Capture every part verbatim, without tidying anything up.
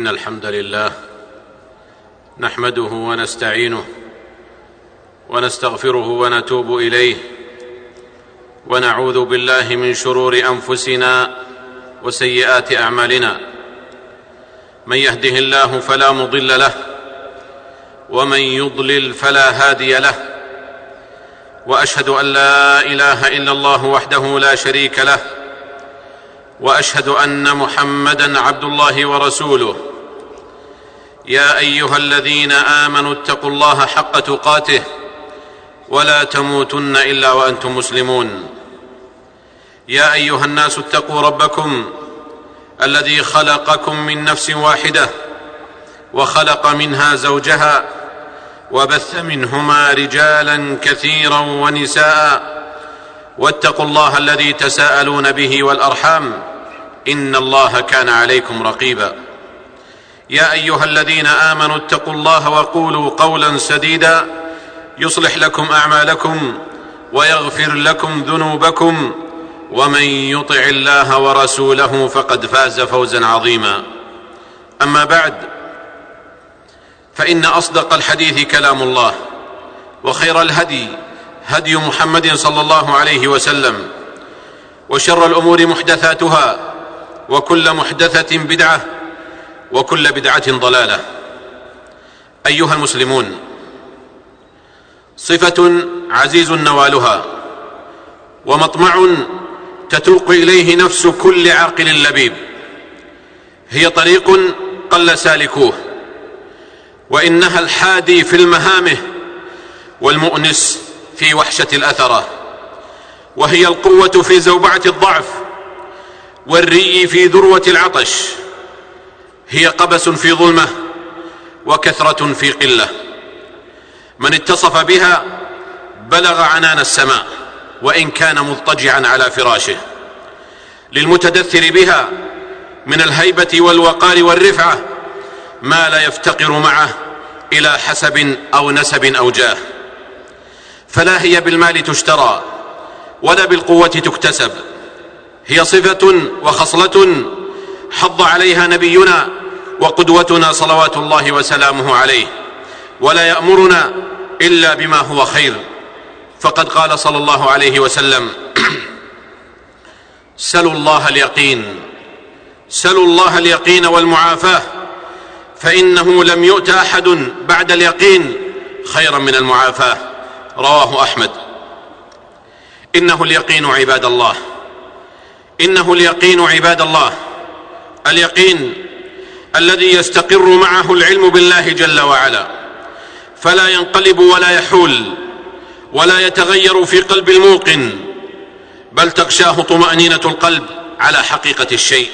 إن الحمد لله نحمده ونستعينه ونستغفره ونتوب إليه، ونعوذ بالله من شرور أنفسنا وسيئات أعمالنا. من يهده الله فلا مضل له، ومن يضلل فلا هادي له، وأشهد أن لا إله إلا الله وحده لا شريك له، وأشهد أن محمدًا عبد الله ورسوله. يا أيها الذين آمنوا اتقوا الله حق تقاته ولا تموتن إلا وأنتم مسلمون. يا أيها الناس اتقوا ربكم الذي خلقكم من نفس واحدة، وخلق منها زوجها، وبث منهما رجالا كثيرا ونساء، واتقوا الله الذي تساءلون به والأرحام، إن الله كان عليكم رقيبا. يا أيها الذين آمنوا اتقوا الله وقولوا قولا سديدا يصلح لكم أعمالكم ويغفر لكم ذنوبكم، ومن يطع الله ورسوله فقد فاز فوزا عظيما. أما بعد، فإن أصدق الحديث كلام الله، وخير الهدي هدي محمد صلى الله عليه وسلم، وشر الأمور محدثاتها، وكل محدثة بدعة، وكل بدعة ضلالة. أيها المسلمون، صفة عزيز نوالها، ومطمع تتوق إليه نفس كل عاقل لبيب، هي طريق قل سالكوه، وإنها الحادي في المهامه والمؤنس في وحشة الأثرة، وهي القوة في زوبعة الضعف، والري في ذروة العطش، هي قبس في ظلمة وكثرة في قلة. من اتصف بها بلغ عنان السماء وإن كان مضطجعا على فراشه. للمتدثر بها من الهيبة والوقار والرفعة ما لا يفتقر معه إلى حسب أو نسب أو جاه، فلا هي بالمال تشترى ولا بالقوة تكتسب، هي صفة وخصلة حض عليها نبينا وقدوتنا صلوات الله وسلامه عليه، ولا يأمرنا إلا بما هو خير، فقد قال صلى الله عليه وسلم: سلوا الله اليقين، سلوا الله اليقين والمعافاة، فإنه لم يؤت أحد بعد اليقين خيرا من المعافاة. رواه أحمد. إنه اليقين عباد الله، إنه اليقين عباد الله، اليقين الذي يستقر معه العلم بالله جل وعلا، فلا ينقلب ولا يحول ولا يتغير في قلب الموقن، بل تغشاه طمأنينة القلب على حقيقة الشيء،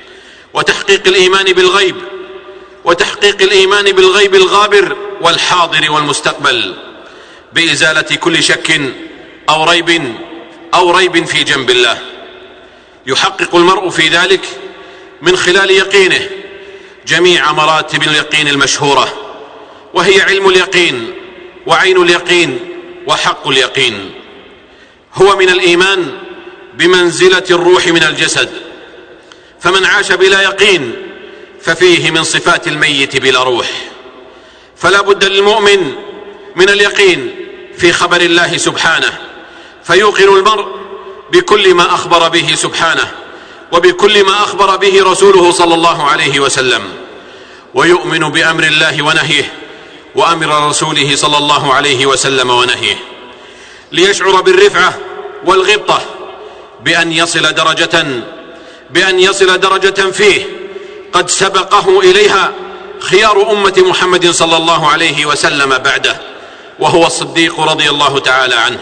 وتحقيق الإيمان بالغيب، وتحقيق الإيمان بالغيب الغابر والحاضر والمستقبل، بإزالة كل شك أو ريب أو ريب في جنب الله. يحقق المرء في ذلك من خلال يقينه جميع مراتب اليقين المشهورة، وهي علم اليقين، وعين اليقين، وحق اليقين. هو من الإيمان بمنزلة الروح من الجسد، فمن عاش بلا يقين ففيه من صفات الميت بلا روح. فلا بد للمؤمن من اليقين في خبر الله سبحانه، فيوقن المرء بكل ما أخبر به سبحانه، وبكل ما أخبر به رسوله صلى الله عليه وسلم، ويؤمن بأمر الله ونهيه، وأمر رسوله صلى الله عليه وسلم ونهيه، ليشعر بالرفعة والغبطة بأن يصل درجة بأن يصل درجة فيه قد سبقه إليها خيار أمة محمد صلى الله عليه وسلم بعده، وهو الصديق رضي الله تعالى عنه،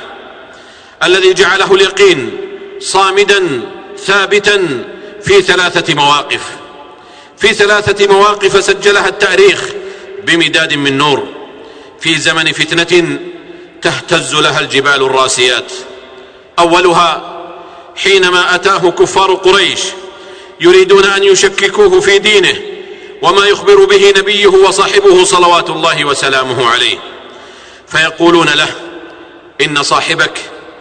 الذي جعله اليقين صامدا ثابتا في ثلاثة مواقف في ثلاثة مواقف سجلها التاريخ بمداد من نور، في زمن فتنة تهتز لها الجبال الراسيات. أولها حينما أتاه كفار قريش يريدون أن يشككوه في دينه وما يخبر به نبيه وصاحبه صلوات الله وسلامه عليه، فيقولون له: إن صاحبك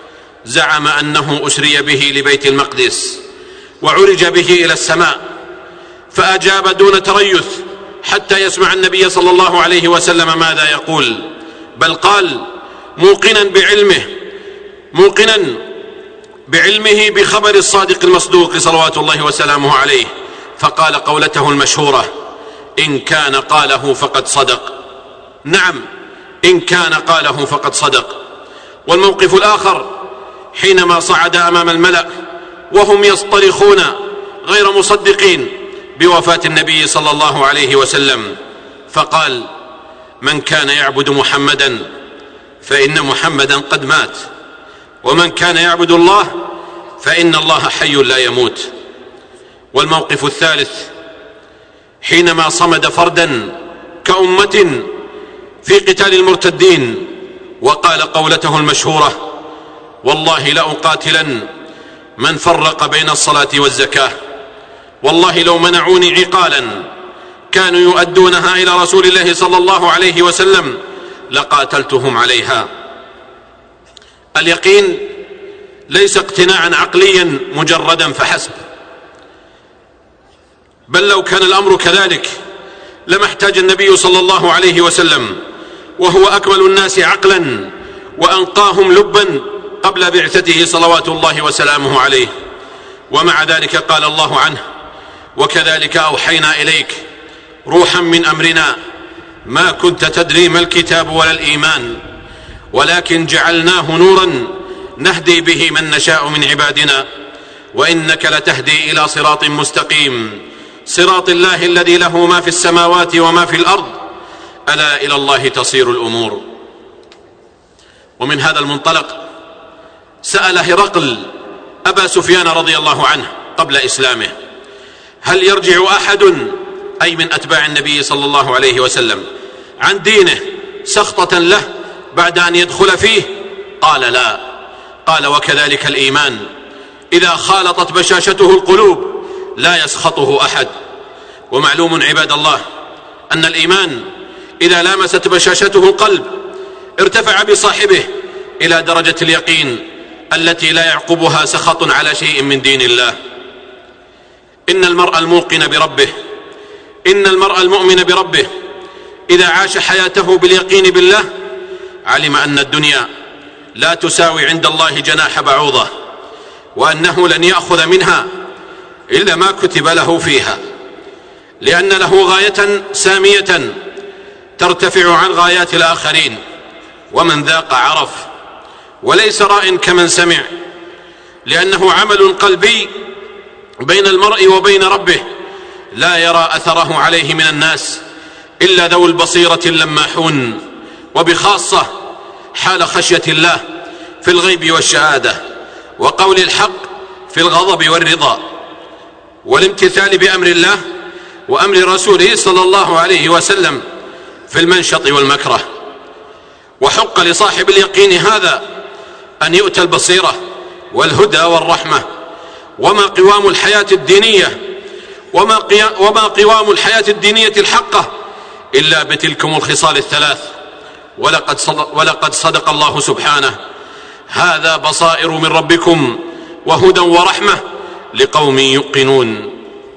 زعم أنه أسري به لبيت المقدس وعرج به إلى السماء، فأجاب دون تريث حتى يسمع النبي صلى الله عليه وسلم ماذا يقول، بل قال موقنا بعلمه موقنا بعلمه بخبر الصادق المصدوق صلوات الله وسلامه عليه، فقال قولته المشهورة: إن كان قاله فقد صدق. نعم، إن كان قاله فقد صدق. والموقف الآخر حينما صعد أمام الملأ وهم يصطرخون غير مصدقين بوفاة النبي صلى الله عليه وسلم، فقال: من كان يعبد محمدا فإن محمدا قد مات، ومن كان يعبد الله فإن الله حي لا يموت. والموقف الثالث حينما صمد فردا كأمة في قتال المرتدين وقال قولته المشهورة: والله لأقاتلن من فرق بين الصلاة والزكاة، والله لو منعوني عقالا كانوا يؤدونها إلى رسول الله صلى الله عليه وسلم لقاتلتهم عليها. اليقين ليس اقتناعا عقليا مجردا فحسب، بل لو كان الأمر كذلك لما احتاج النبي صلى الله عليه وسلم وهو أكمل الناس عقلا وأنقاهم لبا قبل بعثته صلوات الله وسلامه عليه. ومع ذلك قال الله عنه: وكذلك أوحينا إليك روحا من أمرنا ما كنت تدري ما الكتاب ولا الإيمان ولكن جعلناه نورا نهدي به من نشاء من عبادنا وإنك لتهدي إلى صراط مستقيم صراط الله الذي له ما في السماوات وما في الأرض ألا إلى الله تصير الأمور. ومن هذا المنطلق سأل هرقل أبا سفيان رضي الله عنه قبل إسلامه: هل يرجع أحد أي من أتباع النبي صلى الله عليه وسلم عن دينه سخطة له بعد أن يدخل فيه؟ قال: لا. قال: وكذلك الإيمان إذا خالطت بشاشته القلوب لا يسخطه أحد. ومعلوم عباد الله أن الإيمان إذا لامست بشاشته القلب ارتفع بصاحبه إلى درجة اليقين التي لا يعقبها سخط على شيء من دين الله. إن المرء الموقن بربه إن المرء المؤمن بربه إذا عاش حياته باليقين بالله علم أن الدنيا لا تساوي عند الله جناح بعوضة، وأنه لن يأخذ منها إلا ما كتب له فيها، لأن له غاية سامية ترتفع عن غايات الآخرين، ومن ذاق عرف، وليس راء كمن سمع، لأنه عمل قلبي بين المرء وبين ربه لا يرى أثره عليه من الناس إلا ذو البصيرة اللماحون، وبخاصة حال خشية الله في الغيب والشهادة، وقول الحق في الغضب والرضا، والامتثال بأمر الله وأمر رسوله صلى الله عليه وسلم في المنشط والمكره. وحق لصاحب اليقين هذا أن يؤتى البصيرة والهدى والرحمة. وما قوام الحياة الدينية وما, وما قوام الحياة الدينية الحقة إلا بتلكم الخصال الثلاث. ولقد صدق, ولقد صدق الله سبحانه: هذا بصائر من ربكم وهدى ورحمة لقوم يوقنون.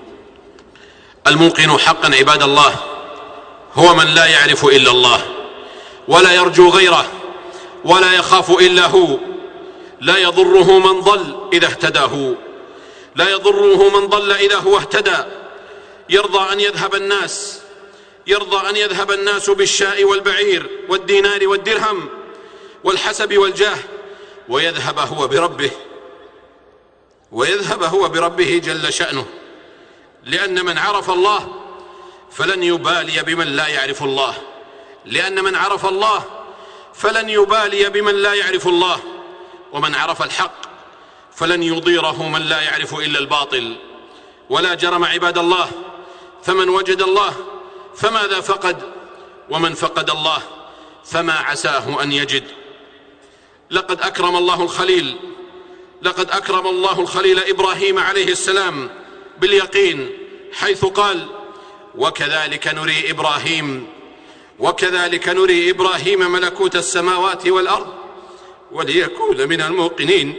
الموقن حقا عباد الله هو من لا يعرف إلا الله ولا يرجو غيره ولا يخاف إلا هو، لا يضره من ضل إذا اهتداه لا يضره من ضل إذا هو اهتدى. يرضى أن يذهب الناس يرضى أن يذهب الناس بالشاء والبعير والدينار والدرهم والحسب والجاه، ويذهب هو بربه ويذهب هو بربه جل شأنه، لأن من عرف الله فلن يبالي بمن لا يعرف الله لأن من عرف الله فلن يبالي بمن لا يعرف الله ومن عرف الحق فلن يضيره من لا يعرف إلا الباطل. ولا جرم عباد الله فمن وجد الله فماذا فقد، ومن فقد الله فما عساه أن يجد. لقد أكرم الله الخليل لقد أكرم الله الخليل إبراهيم عليه السلام باليقين، حيث قال: وكذلك نري إبراهيم وكذلك نري إبراهيم ملكوت السماوات والأرض وليكون من الموقنين.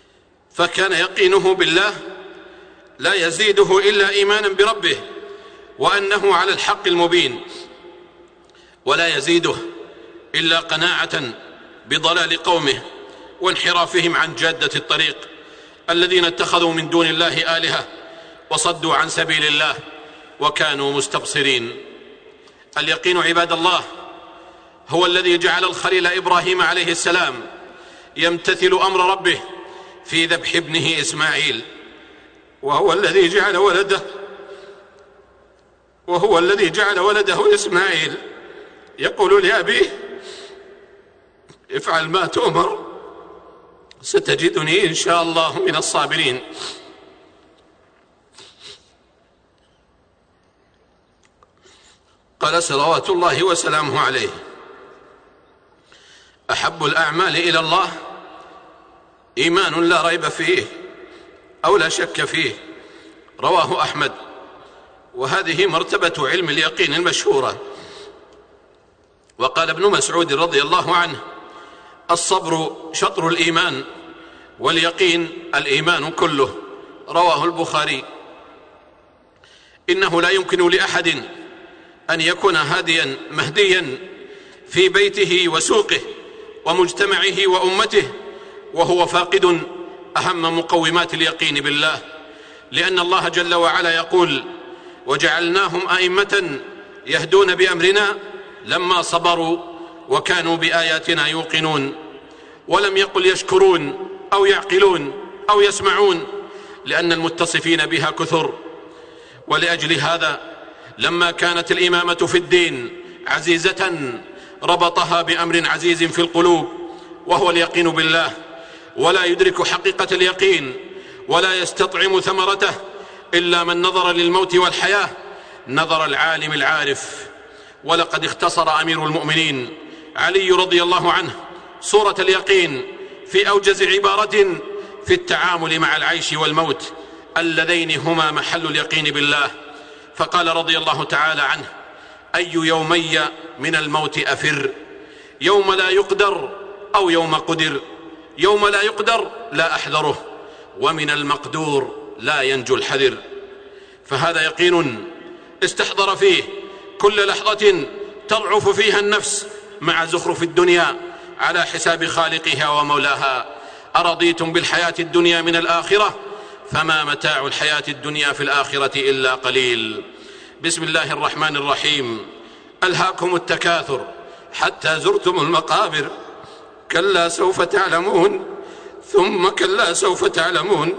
فكان يقينه بالله لا يزيده إلا إيمانا بربه وأنه على الحق المبين، ولا يزيده إلا قناعة بضلال قومه وانحرافهم عن جادة الطريق الذين اتخذوا من دون الله آلهة وصدوا عن سبيل الله وكانوا مستبصرين. اليقين عباد الله هو الذي جعل الخليل إبراهيم عليه السلام يمتثل أمر ربه في ذبح ابنه إسماعيل، وهو الذي جعل ولده وهو الذي جعل ولده إسماعيل يقول لأبيه: افعل ما تؤمر ستجدني إن شاء الله من الصابرين. قال صلوات الله وسلامه عليه: أحب الأعمال إلى الله إيمان لا ريب فيه أو لا شك فيه، رواه أحمد. وهذه مرتبة علم اليقين المشهورة. وقال ابن مسعود رضي الله عنه: الصبر شطر الإيمان واليقين الإيمان كله، رواه البخاري. إنه لا يمكن لأحد أن يكون هاديا مهديا في بيته وسوقه ومجتمعه وأمته وهو فاقد أهم مقومات اليقين بالله، لأن الله جل وعلا يقول: وجعلناهم أئمة يهدون بأمرنا لما صبروا وكانوا بآياتنا يوقنون. ولم يقل يشكرون أو يعقلون أو يسمعون، لأن المتصفين بها كثر. ولأجل هذا لما كانت الإمامة في الدين عزيزة ربطها بأمر عزيز في القلوب وهو اليقين بالله، ولا يدرك حقيقة اليقين ولا يستطعم ثمرته إلا من نظر للموت والحياة نظر العالم العارف. ولقد اختصر أمير المؤمنين علي رضي الله عنه صورة اليقين في أوجز عبارة في التعامل مع العيش والموت اللذين هما محل اليقين بالله، فقال رضي الله تعالى عنه: أي يومي من الموت أفر، يوم لا يقدر أو يوم قدر، يوم لا يقدر لا أحذره، ومن المقدور لا ينجو الحذر. فهذا يقين استحضر فيه كل لحظة تضعف فيها النفس مع زخرف الدنيا على حساب خالقها ومولاها. أرضيتم بالحياة الدنيا من الآخرة فما متاع الحياة الدنيا في الآخرة إلا قليل. بسم الله الرحمن الرحيم. ألهاكم التكاثر حتى زرتم المقابر، كلا سوف تعلمون ثم كلا سوف تعلمون،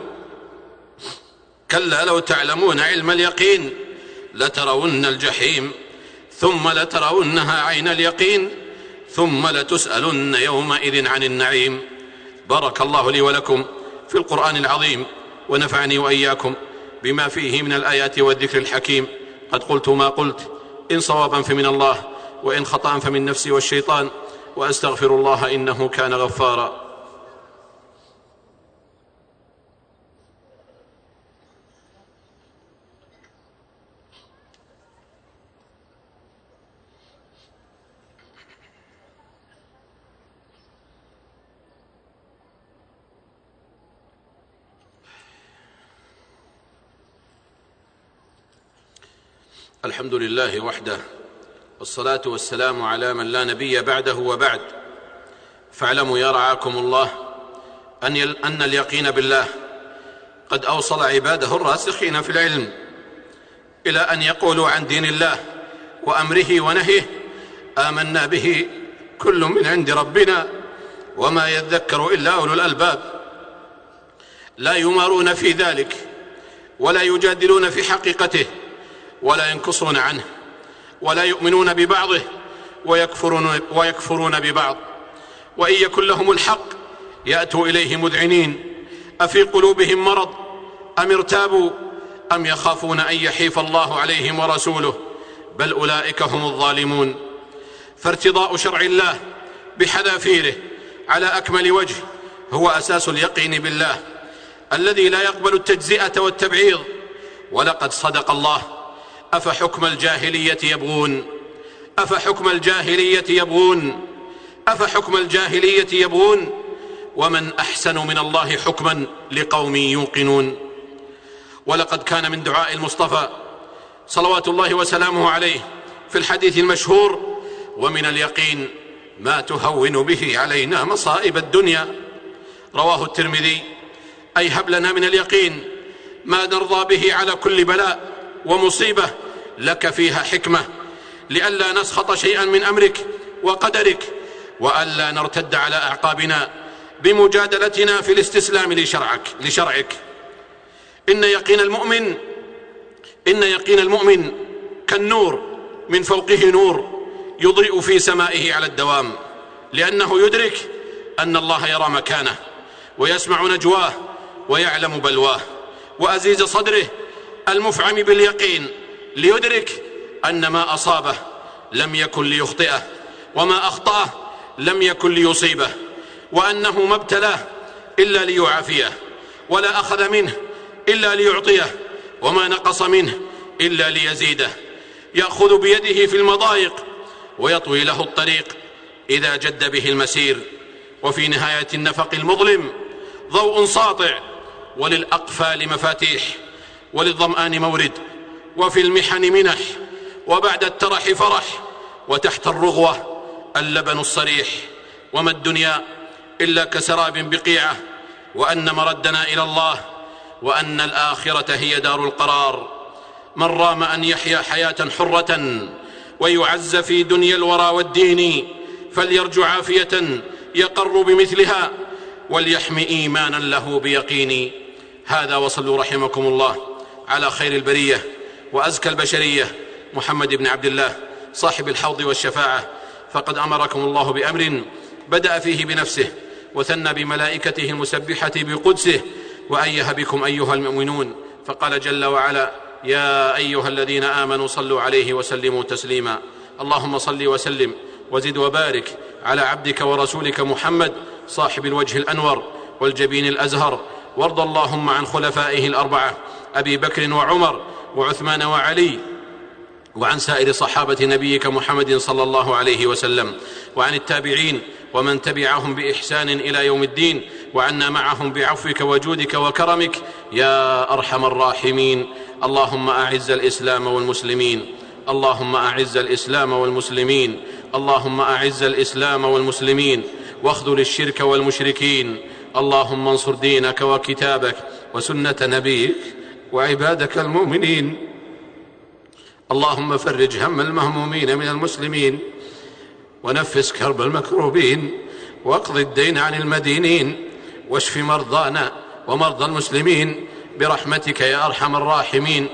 كلا لو تعلمون علم اليقين لترون الجحيم ثم لترونها عين اليقين ثم لتسألن يومئذ عن النعيم. بارك الله لي ولكم في القرآن العظيم، ونفعني وإياكم بما فيه من الآيات والذكر الحكيم. قد قلت ما قلت، إن صوابا فمن الله وإن خطأ فمن نفسي والشيطان، وأستغفر الله إنه كان غفارا. الحمد لله وحده، والصلاة والسلام على من لا نبي بعده، وبعد. فاعلموا يا رعاكم الله أن اليقين بالله قد أوصل عباده الراسخين في العلم إلى أن يقولوا عن دين الله وأمره ونهيه: آمنا به كل من عند ربنا وما يذكر إلا أولو الألباب. لا يمارون في ذلك ولا يجادلون في حقيقته ولا ينكصون عنه، ولا يؤمنون ببعضه ويكفرون, ويكفرون ببعض. وإن يكن لهم الحق يأتوا إليه مذعنين، أفي قلوبهم مرض أم ارتابوا أم يخافون أن يحيف الله عليهم ورسوله، بل أولئك هم الظالمون. فارتضاء شرع الله بحذافيره على أكمل وجه هو أساس اليقين بالله الذي لا يقبل التجزئة والتبعيض. ولقد صدق الله: أفحكم الجاهلية يبغون أفحكم الجاهلية يبغون أفحكم الجاهلية يبغون ومن أحسن من الله حكما لقوم يوقنون. ولقد كان من دعاء المصطفى صلوات الله وسلامه عليه في الحديث المشهور: ومن اليقين ما تهون به علينا مصائب الدنيا. رواه الترمذي. أي هب لنا من اليقين ما نرضى به على كل بلاء ومصيبة لك فيها حكمة، لئلا نسخط شيئا من أمرك وقدرك، وألا نرتد على أعقابنا بمجادلتنا في الاستسلام لشرعك لشرعك. إن يقين المؤمن إن يقين المؤمن كالنور من فوقه نور يضيء في سمائه على الدوام، لأنه يدرك أن الله يرى مكانه ويسمع نجواه ويعلم بلواه. وأزيز صدره المفعم باليقين ليدرك أن ما أصابه لم يكن ليخطئه، وما أخطأه لم يكن ليصيبه، وأنه ما ابتلاه إلا ليعافيه، ولا أخذ منه إلا ليعطيه، وما نقص منه إلا ليزيده. يأخذ بيده في المضايق ويطوي له الطريق إذا جد به المسير. وفي نهاية النفق المظلم ضوء ساطع، وللأقفال مفاتيح، وللظمآن مورد، وفي المحن منح، وبعد الترح فرح، وتحت الرغوة اللبن الصريح. وما الدنيا إلا كسراب بقيعة، وأن مردنا إلى الله، وأن الآخرة هي دار القرار. من رام أن يحيا حياة حرة ويعز في دنيا الورى والدين فليرجو عافية يقر بمثلها، وليحمي إيمانا له بيقين. هذا، وصلوا رحمكم الله على خير البرية وأزكى البشرية محمد بن عبد الله صاحب الحوض والشفاعة. فقد أمركم الله بأمر بدأ فيه بنفسه، وثنى بملائكته المسبحة بقدسه، وأيه بكم أيها المؤمنون، فقال جل وعلا: يا أيها الذين آمنوا صلوا عليه وسلموا تسليما. اللهم صل وسلم وزد وبارك على عبدك ورسولك محمد صاحب الوجه الأنور والجبين الأزهر. وارض اللهم عن خلفائه الأربعة أبي بكر وعمر وعثمان وعلي، وعن سائر صحابة نبيك محمد صلى الله عليه وسلم، وعن التابعين ومن تبعهم بإحسان إلى يوم الدين، وعنا معهم بعفوك وجودك وكرمك يا أرحم الراحمين. اللهم أعز الإسلام والمسلمين اللهم أعز الإسلام والمسلمين اللهم أعز الإسلام والمسلمين واخذل الشرك والمشركين. اللهم انصر دينك وكتابك وسنة نبيك وعبادك المؤمنين. اللهم فرج هم المهمومين من المسلمين، ونفس كرب المكروبين، واقض الدين عن المدينين، واشف مرضانا ومرضى المسلمين برحمتك يا أرحم الراحمين.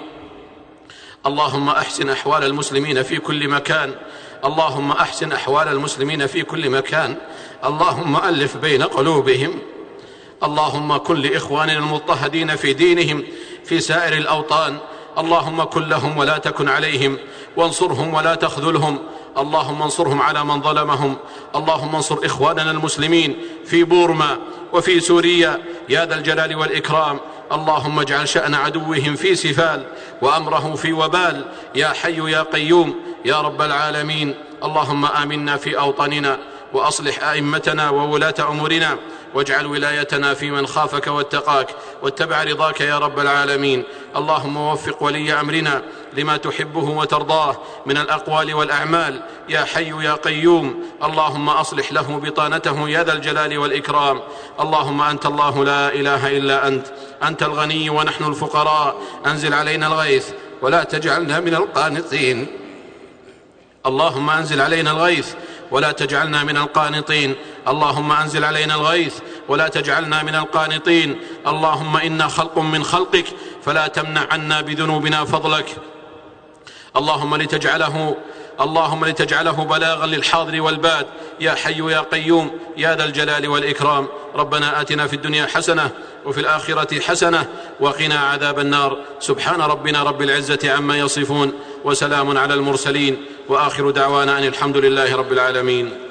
اللهم أحسن أحوال المسلمين في كل مكان اللهم أحسن أحوال المسلمين في كل مكان. اللهم ألف بين قلوبهم. اللهم كن لإخواننا المضطهدين في دينهم في سائر الأوطان، اللهم كن لهم ولا تكن عليهم، وانصرهم ولا تخذلهم. اللهم انصرهم على من ظلمهم. اللهم انصر إخواننا المسلمين في بورما وفي سوريا يا ذا الجلال والإكرام. اللهم اجعل شأن عدوهم في سفال وأمره في وبال يا حي يا قيوم يا رب العالمين. اللهم آمنا في أوطاننا، وأصلح أئمتنا وولاة أمورنا، واجعل ولايتنا في من خافك واتقاك واتبع رضاك يا رب العالمين. اللهم وفق ولي أمرنا لما تحبه وترضاه من الأقوال والأعمال يا حي يا قيوم. اللهم أصلح له بطانته يا ذا الجلال والإكرام. اللهم أنت الله لا إله إلا أنت، أنت الغني ونحن الفقراء. أنزل علينا الغيث ولا تجعلنا من القانطين. اللهم أنزل علينا الغيث ولا تجعلنا من القانطين. اللهم أنزل علينا الغيث ولا تجعلنا من القانطين. اللهم إنا خلق من خلقك فلا تمنع عنا بذنوبنا فضلك. اللهم لتجعله اللهم لتجعله بلاغا للحاضر والباد يا حي يا قيوم يا ذا الجلال والإكرام. ربنا آتنا في الدنيا حسنة وفي الآخرة حسنة وقنا عذاب النار. سبحان ربنا رب العزة عما يصفون، وسلام على المرسلين، وآخر دعوانا أن الحمد لله رب العالمين.